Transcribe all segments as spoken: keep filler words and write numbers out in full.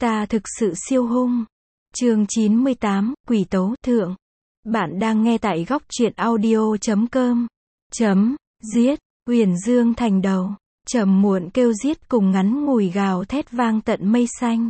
Ta thực sự siêu hung. Chương chín mươi tám, Quỷ tấu thượng. Bạn đang nghe tại góc truyện audio chấm com. Chấm, giết, Huyền Dương thành đầu. Trầm muộn kêu giết cùng ngắn ngủi gào thét vang tận mây xanh.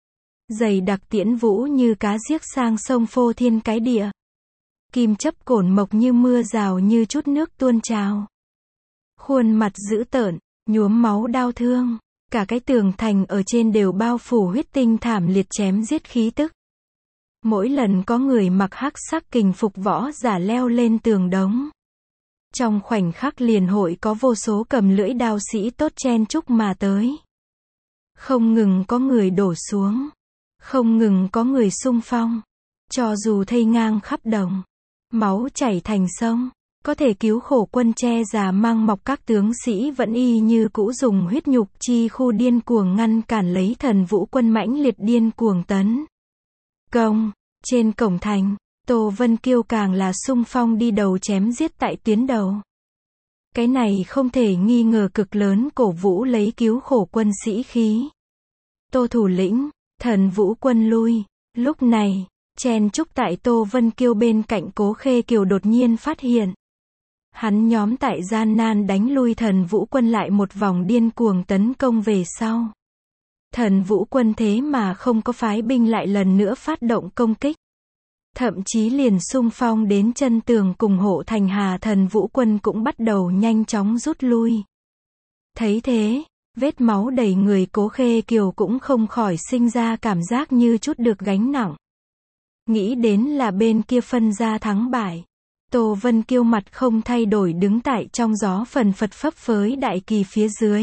Dày đặc tiễn vũ như cá giếc sang sông phô thiên cái địa. Kim chấp cổn mộc như mưa rào như chút nước tuôn trào. Khuôn mặt dữ tợn, nhuốm máu đau thương. Cả cái tường thành ở trên đều bao phủ huyết tinh thảm liệt chém giết khí tức. Mỗi lần có người mặc hắc sắc kình phục võ giả leo lên tường đống. Trong khoảnh khắc liền hội có vô số cầm lưỡi đao sĩ tốt chen chúc mà tới. Không ngừng có người đổ xuống. Không ngừng có người xung phong. Cho dù thây ngang khắp đồng. Máu chảy thành sông. Có thể cứu khổ quân che già mang mọc các tướng sĩ vẫn y như cũ dùng huyết nhục chi khu điên cuồng ngăn cản lấy thần vũ quân mãnh liệt điên cuồng tấn công. Trên cổng thành, Tô Vân Kiêu càng là xung phong đi đầu chém giết tại tuyến đầu. Cái này không thể nghi ngờ cực lớn cổ vũ lấy cứu khổ quân sĩ khí. Tô thủ lĩnh, thần vũ quân lui. Lúc này, chen chúc tại Tô Vân Kiêu bên cạnh Cố Khê Kiều đột nhiên phát hiện. Hắn nhóm tại gian nan đánh lui thần vũ quân lại một vòng điên cuồng tấn công về sau. Thần vũ quân thế mà không có phái binh lại lần nữa phát động công kích. Thậm chí liền xung phong đến chân tường cùng hộ thành Hà thần vũ quân cũng bắt đầu nhanh chóng rút lui. Thấy thế, vết máu đầy người Cố Khê Kiều cũng không khỏi sinh ra cảm giác như chút được gánh nặng. Nghĩ đến là bên kia phân ra thắng bại. Tô Vân Kiêu mặt không thay đổi đứng tại trong gió phần phật phấp phới đại kỳ phía dưới.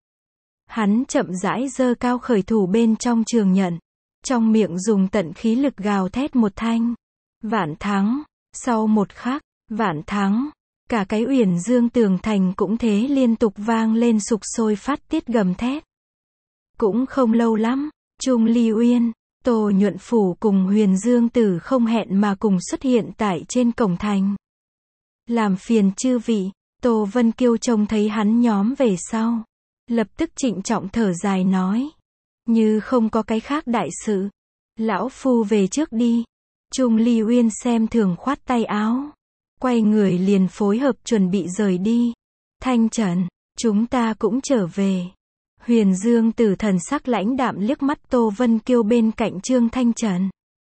Hắn chậm rãi giơ cao khởi thủ bên trong trường nhận. Trong miệng dùng tận khí lực gào thét một thanh. Vạn thắng. Sau một khắc, vạn thắng. Cả cái Uyển Dương tường thành cũng thế liên tục vang lên sục sôi phát tiết gầm thét. Cũng không lâu lắm, Trung Ly Uyên, Tô Nhuận Phủ cùng Huyền Dương Tử không hẹn mà cùng xuất hiện tại trên cổng thành. Làm phiền chư vị, Tô Vân Kiêu trông thấy hắn nhóm về sau. Lập tức trịnh trọng thở dài nói. Như không có cái khác đại sự. Lão phu về trước đi. Trung Ly Uyên xem thường khoát tay áo. Quay người liền phối hợp chuẩn bị rời đi. Thanh Trần, chúng ta cũng trở về. Huyền Dương Tử thần sắc lãnh đạm liếc mắt Tô Vân Kiêu bên cạnh Trương Thanh Trần.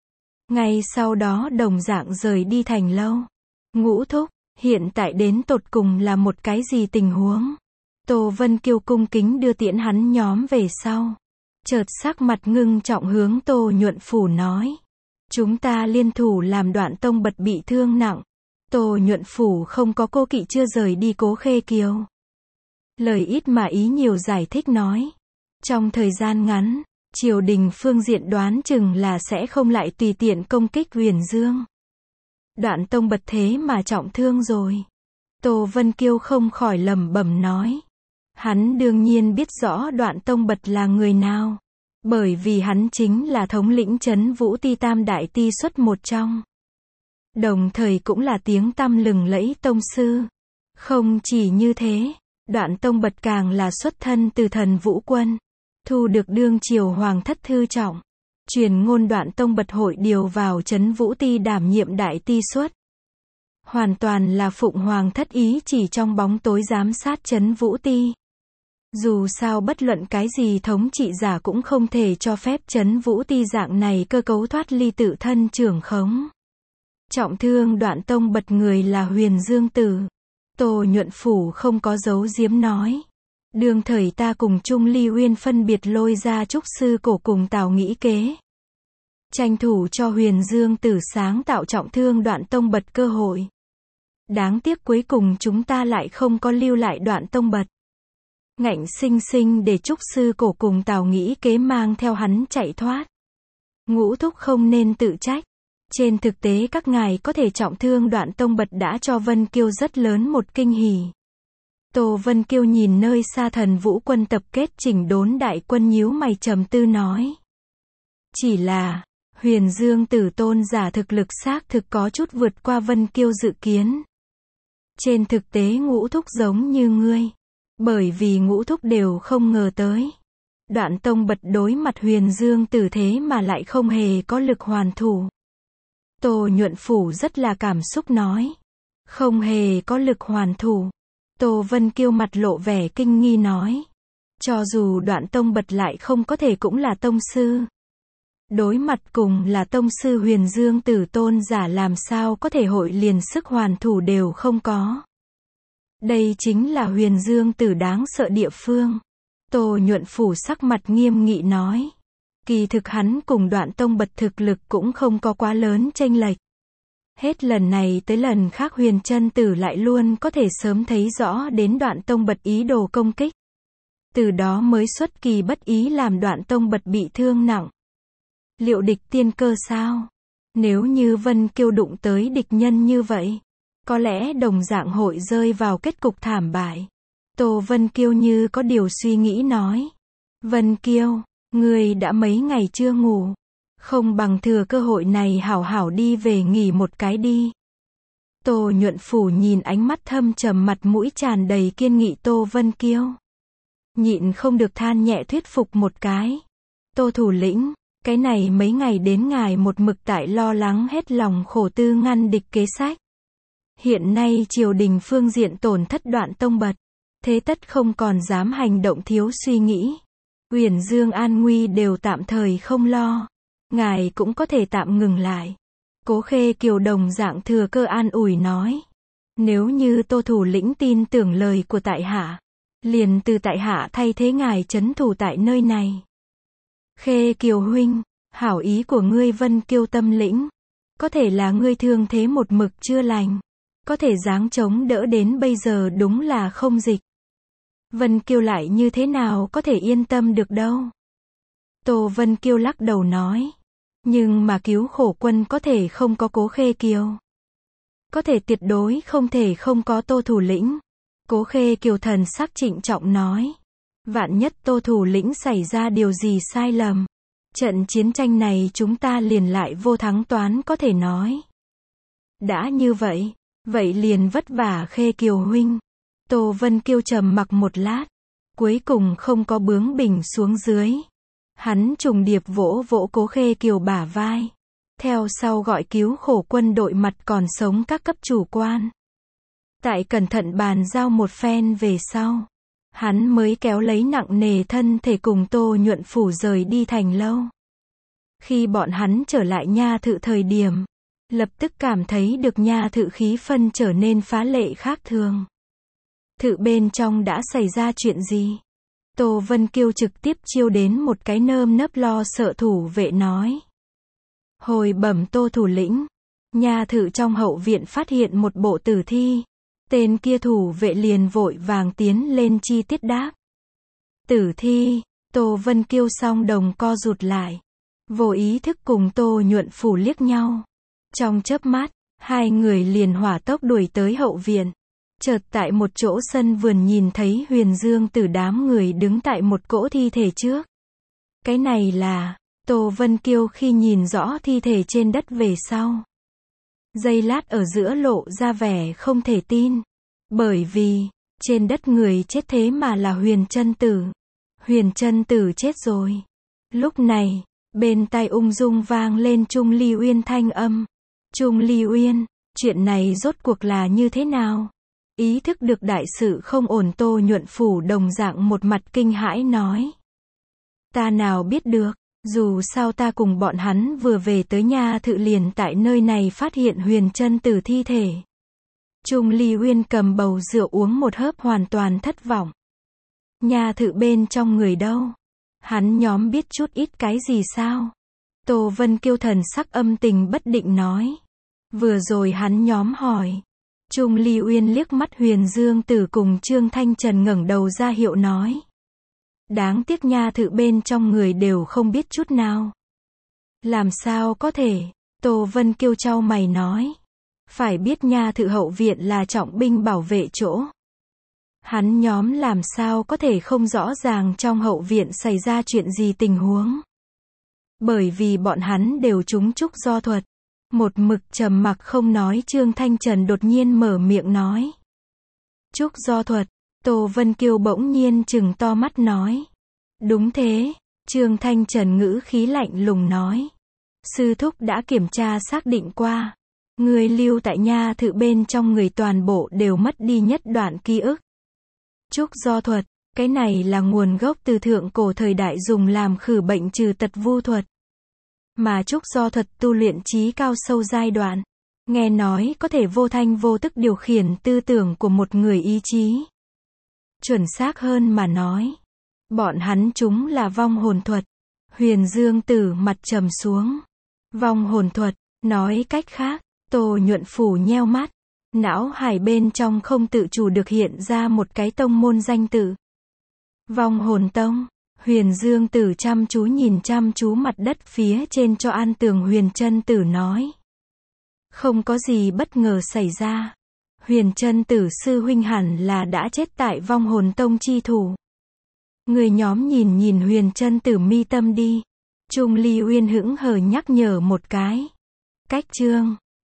Ngay sau đó đồng dạng rời đi thành lâu. Ngũ thúc, hiện tại đến tột cùng là một cái gì tình huống? Tô Vân Kiêu cung kính đưa tiễn hắn nhóm về sau. Chợt sắc mặt ngưng trọng hướng Tô Nhuận Phủ nói. Chúng ta liên thủ làm Đoạn Tông Bật bị thương nặng. Tô Nhuận Phủ không có cô kỵ chưa rời đi Cố Khê Kiều. Lời ít mà ý nhiều giải thích nói. Trong thời gian ngắn, triều đình phương diện đoán chừng là sẽ không lại tùy tiện công kích Huyền Dương. Đoạn Tông Bật thế mà trọng thương rồi. Tô Vân Kiêu không khỏi lẩm bẩm nói. Hắn đương nhiên biết rõ Đoạn Tông Bật là người nào. Bởi vì hắn chính là thống lĩnh Trấn Vũ Ti Tam Đại Ti xuất một trong. Đồng thời cũng là tiếng tăm lừng lẫy tông sư. Không chỉ như thế, Đoạn Tông Bật càng là xuất thân từ thần vũ quân. Thu được đương triều hoàng thất thư trọng. Truyền ngôn Đoạn Tông Bật hội điều vào Trấn Vũ Ti đảm nhiệm đại ti xuất. Hoàn toàn là phụng hoàng thất ý chỉ trong bóng tối giám sát Trấn Vũ Ti. Dù sao bất luận cái gì thống trị giả cũng không thể cho phép Trấn Vũ Ti dạng này cơ cấu thoát ly tự thân trưởng khống. Trọng thương Đoạn Tông Bật người là Huyền Dương Tử. Tô Nhuận Phủ không có giấu giếm nói. Đương thời ta cùng Trung Ly Uyên phân biệt lôi ra Trúc Sư Cổ cùng Tào Nghĩ Kế. Tranh thủ cho Huyền Dương Tử sáng tạo trọng thương Đoạn Tông Bật cơ hội. Đáng tiếc cuối cùng chúng ta lại không có lưu lại Đoạn Tông Bật. Ngạnh sinh sinh để Trúc Sư Cổ cùng Tào Nghĩ Kế mang theo hắn chạy thoát. Ngũ thúc không nên tự trách. Trên thực tế các ngài có thể trọng thương Đoạn Tông Bật đã cho Vân Kiêu rất lớn một kinh hỉ. Tô Vân Kiêu nhìn nơi xa thần vũ quân tập kết chỉnh đốn đại quân nhíu mày trầm tư nói. Chỉ là, Huyền Dương Tử tôn giả thực lực xác thực có chút vượt qua Vân Kiêu dự kiến. Trên thực tế ngũ thúc giống như ngươi. Bởi vì ngũ thúc đều không ngờ tới. Đoạn Tông Bật đối mặt Huyền Dương Tử thế mà lại không hề có lực hoàn thủ. Tô Nhuận Phủ rất là cảm xúc nói. Không hề có lực hoàn thủ. Tô Vân Kiêu mặt lộ vẻ kinh nghi nói. Cho dù Đoạn Tông Bật lại không có thể cũng là tông sư. Đối mặt cùng là tông sư Huyền Dương Tử tôn giả làm sao có thể hội liền sức hoàn thủ đều không có. Đây chính là Huyền Dương Tử đáng sợ địa phương. Tô Nhuận Phủ sắc mặt nghiêm nghị nói. Kỳ thực hắn cùng Đoạn Tông Bật thực lực cũng không có quá lớn chênh lệch. Hết lần này tới lần khác Huyền Chân Tử lại luôn có thể sớm thấy rõ đến Đoạn Tông Bật ý đồ công kích. Từ đó mới xuất kỳ bất ý làm Đoạn Tông Bật bị thương nặng. Liệu địch tiên cơ sao? Nếu như Vân Kiêu đụng tới địch nhân như vậy, có lẽ đồng dạng hội rơi vào kết cục thảm bại. Tô Vân Kiêu như có điều suy nghĩ nói. Vân Kiêu, ngươi đã mấy ngày chưa ngủ. Không bằng thừa cơ hội này hảo hảo đi về nghỉ một cái đi. Tô Nhuận Phủ nhìn ánh mắt thâm trầm mặt mũi tràn đầy kiên nghị Tô Vân Kiêu. Nhịn không được than nhẹ thuyết phục một cái. Tô thủ lĩnh, cái này mấy ngày đến ngài một mực tại lo lắng hết lòng khổ tư ngăn địch kế sách. Hiện nay triều đình phương diện tổn thất Đoạn Tông Bật. Thế tất không còn dám hành động thiếu suy nghĩ. Uyển Dương an nguy đều tạm thời không lo. Ngài cũng có thể tạm ngừng lại. Cố Khê Kiều đồng dạng thừa cơ an ủi nói. Nếu như Tô thủ lĩnh tin tưởng lời của tại hạ, liền từ tại hạ thay thế ngài trấn thủ tại nơi này. Khê Kiều huynh, hảo ý của ngươi Vân Kiêu tâm lĩnh. Có thể là ngươi thương thế một mực chưa lành. Có thể dáng chống đỡ đến bây giờ đúng là không dịch. Vân Kiêu lại như thế nào có thể yên tâm được đâu. Tô Vân Kiêu lắc đầu nói. Nhưng mà cứu khổ quân có thể không có Cố Khê Kiều. Có thể tuyệt đối không thể không có Tô thủ lĩnh. Cố Khê Kiều thần sắc trịnh trọng nói. Vạn nhất Tô thủ lĩnh xảy ra điều gì sai lầm. Trận chiến tranh này chúng ta liền lại vô thắng toán có thể nói. Đã như vậy, vậy liền vất vả Khê Kiều huynh. Tô Vân Kiêu trầm mặc một lát. Cuối cùng không có bướng bỉnh xuống dưới. Hắn trùng điệp vỗ vỗ Cố Khê Kiều bả vai. Theo sau gọi cứu khổ quân đội mặt còn sống các cấp chủ quan. Tại cẩn thận bàn giao một phen về sau. Hắn mới kéo lấy nặng nề thân thể cùng Tô Nhuận Phủ rời đi thành lâu. Khi bọn hắn trở lại nha thự thời điểm. Lập tức cảm thấy được nha thự khí phân trở nên phá lệ khác thường. Thự bên trong đã xảy ra chuyện gì? Tô Vân Kiêu trực tiếp chiêu đến một cái nơm nớp lo sợ thủ vệ nói. Hồi bẩm Tô thủ lĩnh, nha thự trong hậu viện phát hiện một bộ tử thi. Tên kia thủ vệ liền vội vàng tiến lên chi tiết đáp. Tử thi, Tô Vân Kiêu song đồng co rụt lại. Vô ý thức cùng Tô Nhuận Phủ liếc nhau. Trong chớp mắt, hai người liền hỏa tốc đuổi tới hậu viện. Chợt tại một chỗ sân vườn nhìn thấy Huyền Dương Tử đám người đứng tại một cỗ thi thể trước. Cái này là, Tô Vân Kiêu khi nhìn rõ thi thể trên đất về sau. Giây lát ở giữa lộ ra vẻ không thể tin. Bởi vì, trên đất người chết thế mà là Huyền Chân Tử. Huyền Chân Tử chết rồi. Lúc này, bên tai ung dung vang lên Trung Ly Uyên thanh âm. Trung Ly Uyên, chuyện này rốt cuộc là như thế nào? Ý thức được đại sự không ổn Tô Nhuận Phủ đồng dạng một mặt kinh hãi nói. Ta nào biết được, dù sao ta cùng bọn hắn vừa về tới nha thự liền tại nơi này phát hiện Huyền Chân Tử thi thể. Trung Ly Uyên cầm bầu rượu uống một hớp hoàn toàn thất vọng. Nha thự bên trong người đâu? Hắn nhóm biết chút ít cái gì sao? Tô Vân Kiêu thần sắc âm tình bất định nói. Vừa rồi hắn nhóm hỏi. Trung Ly Uyên liếc mắt Huyền Dương Tử cùng Trương Thanh Trần ngẩng đầu ra hiệu nói. Đáng tiếc nha thự bên trong người đều không biết chút nào. Làm sao có thể? Tô Vân Kiêu chau mày nói. Phải biết nha thự hậu viện là trọng binh bảo vệ chỗ. Hắn nhóm làm sao có thể không rõ ràng trong hậu viện xảy ra chuyện gì tình huống. Bởi vì bọn hắn đều trúng trúc do thuật. Một mực trầm mặc không nói Trương Thanh Trần đột nhiên mở miệng nói. Trúc do thuật, Tô Vân Kiêu bỗng nhiên trừng to mắt nói. Đúng thế, Trương Thanh Trần ngữ khí lạnh lùng nói. Sư thúc đã kiểm tra xác định qua. Người lưu tại nha thự bên trong người toàn bộ đều mất đi nhất đoạn ký ức. Trúc do thuật, cái này là nguồn gốc từ thượng cổ thời đại dùng làm khử bệnh trừ tật vu thuật. Mà trúc do thuật tu luyện trí cao sâu giai đoạn. Nghe nói có thể vô thanh vô tức điều khiển tư tưởng của một người ý chí. Chuẩn xác hơn mà nói. Bọn hắn chúng là vong hồn thuật. Huyền Dương Tử mặt trầm xuống. Vong hồn thuật, nói cách khác, Tô Nhuận Phủ nheo mắt. Não hải bên trong không tự chủ được hiện ra một cái tông môn danh tự. Vong hồn tông. Huyền Dương Tử chăm chú nhìn chăm chú mặt đất phía trên cho An Tường Huyền Chân Tử nói. Không có gì bất ngờ xảy ra. Huyền Chân Tử sư huynh hẳn là đã chết tại vong hồn tông chi thủ. Người nhóm nhìn nhìn Huyền Chân Tử mi tâm đi. Trung Ly Uyên hững hờ nhắc nhở một cái. Cách chương.